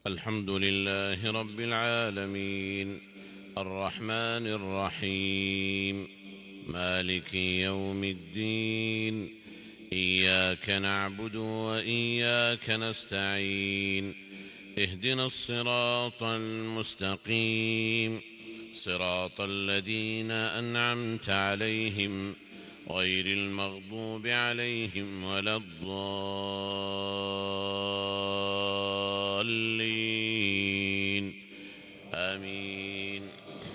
الحمد لله رب العالمين الرحمن الرحيم مالك يوم الدين إياك نعبد وإياك نستعين اهدنا الصراط المستقيم صراط الذين أنعمت عليهم غير المغضوب عليهم ولا الضالين آمين.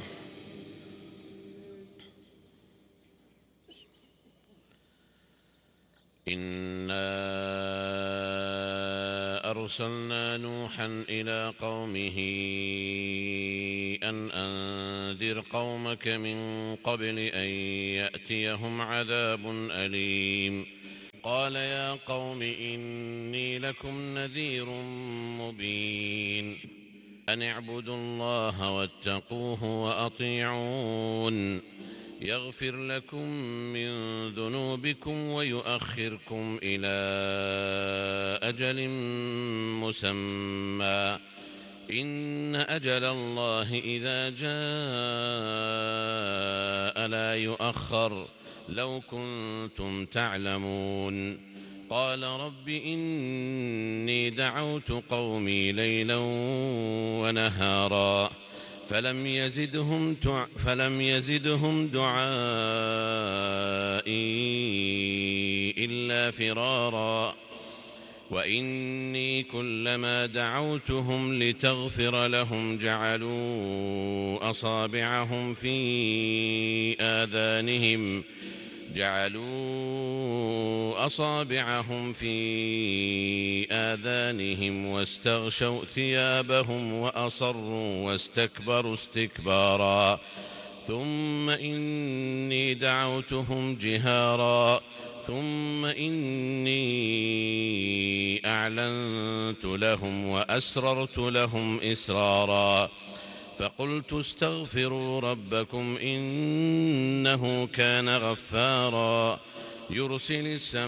إنا أرسلنا نوحا إلى قومه أن أنذر قومك من قبل أن يأتيهم عذاب أليم. قال يا قوم إني لكم نذير مبين أن اعبدوا الله واتقوه وأطيعون يغفر لكم من ذنوبكم ويؤخركم إلى أجل مسمى إن أجل الله إذا جاء لا يؤخر لو كنتم تعلمون. قال رب إني دعوت قومي ليلا ونهارا فلم يزدهم دعائي إلا فرارا. وإني كلما دعوتهم لتغفر لهم جعلوا أصابعهم في آذانهم واستغشوا ثيابهم وأصروا واستكبروا استكبارا. ثم إني دعوتهم جهارا ثم إني أعلنت لهم وأسررت لهم إسرارا. فقلت استغفروا ربكم إنه كان غفارا يرسل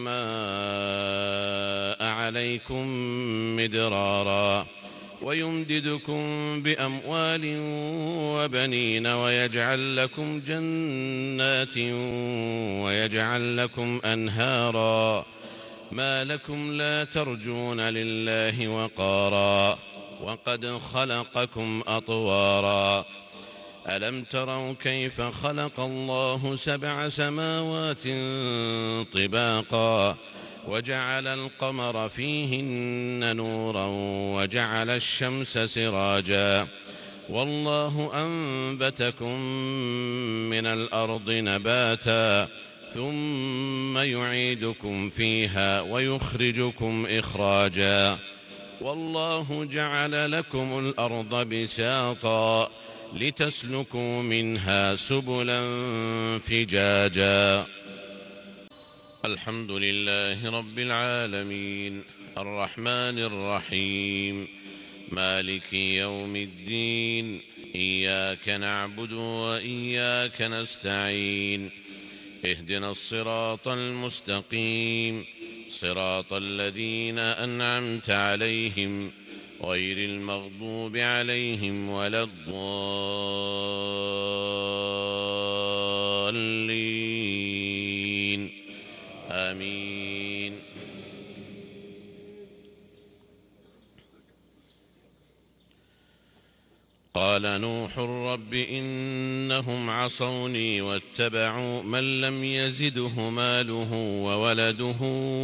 السماء عليكم مدرارا ويمددكم بأموال وبنين ويجعل لكم جنات ويجعل لكم أنهارا. ما لكم لا ترجون لله وقارا وقد خلقكم أطوارا. ألم تروا كيف خلق الله 7 سماوات طباقا وجعل القمر فيهن نورا وجعل الشمس سراجا والله أنبتكم من الأرض نباتا ثم يعيدكم فيها ويخرجكم إخراجا والله جعل لكم الأرض بساطا لتسلكوا منها سبلا فجاجا. الحمد لله رب العالمين الرحمن الرحيم مالك يوم الدين إياك نعبد وإياك نستعين اهدنا الصراط المستقيم صراط الذين أنعمت عليهم غير المغضوب عليهم ولا الضالين آمين. قال نوح رب إنهم عصوني واتبعوا من لم يزده ماله وولده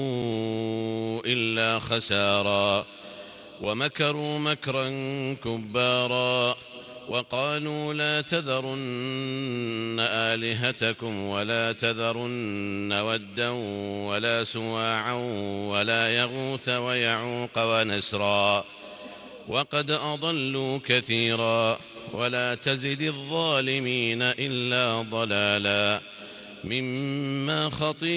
إلا خسارا ومكروا مكرا كبارا وقالوا لا تذرن آلهتكم ولا تذرن ودا ولا سواعا ولا يغوث ويعوق ونسرا وقد أضلوا كثيرا ولا تزد الظالمين إلا ضلالا مما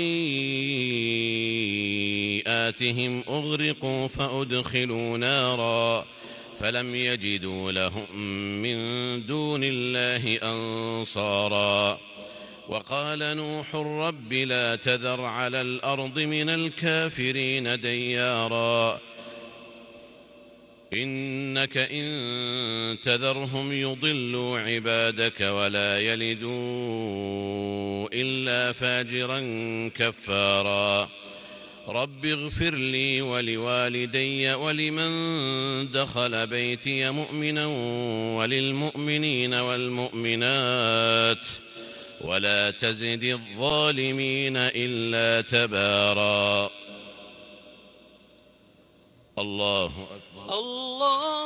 خطيئاتهم أغرقوا فأدخلوا نارا فلم يجدوا لهم من دون الله أنصارا. وقال نوح رب لا تذر على الأرض من الكافرين ديارا إنك إن تذرهم يضلوا عبادك ولا يلدوا إلا فاجرا كفارا رب اغفر لي ولوالدي ولمن دخل بيتي مؤمنا وللمؤمنين والمؤمنات ولا تزد الظالمين إلا تبارا. الله أكبر. الله